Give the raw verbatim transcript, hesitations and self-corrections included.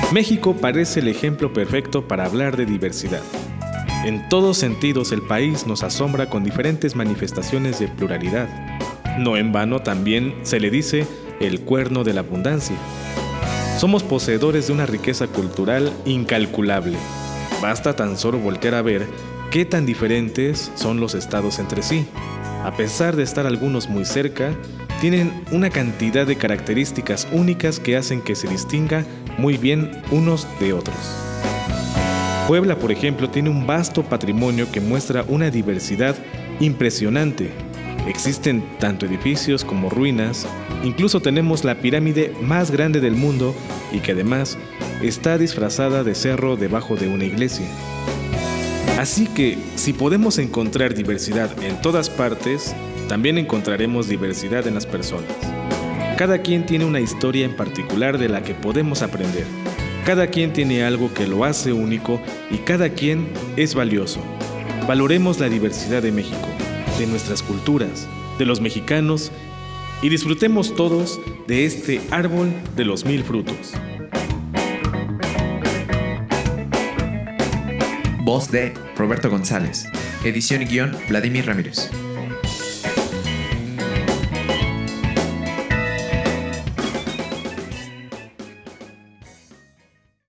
México parece el ejemplo perfecto para hablar de diversidad. En todos sentidos el país nos asombra con diferentes manifestaciones de pluralidad. No en vano también se le dice el cuerno de la abundancia. Somos poseedores de una riqueza cultural incalculable. Basta tan solo voltear a ver qué tan diferentes son los estados entre sí. A pesar de estar algunos muy cerca, tienen una cantidad de características únicas que hacen que se distinga muy bien unos de otros. Puebla, por ejemplo, tiene un vasto patrimonio que muestra una diversidad impresionante. Existen tanto edificios como ruinas, incluso tenemos la pirámide más grande del mundo y que además está disfrazada de cerro debajo de una iglesia. Así que, si podemos encontrar diversidad en todas partes, también encontraremos diversidad en las personas. Cada quien tiene una historia en particular de la que podemos aprender. Cada quien tiene algo que lo hace único y cada quien es valioso. Valoremos la diversidad de México, de nuestras culturas, de los mexicanos y disfrutemos todos de este árbol de los mil frutos. Voz de Roberto González. Edición y guión Vladimir Ramírez.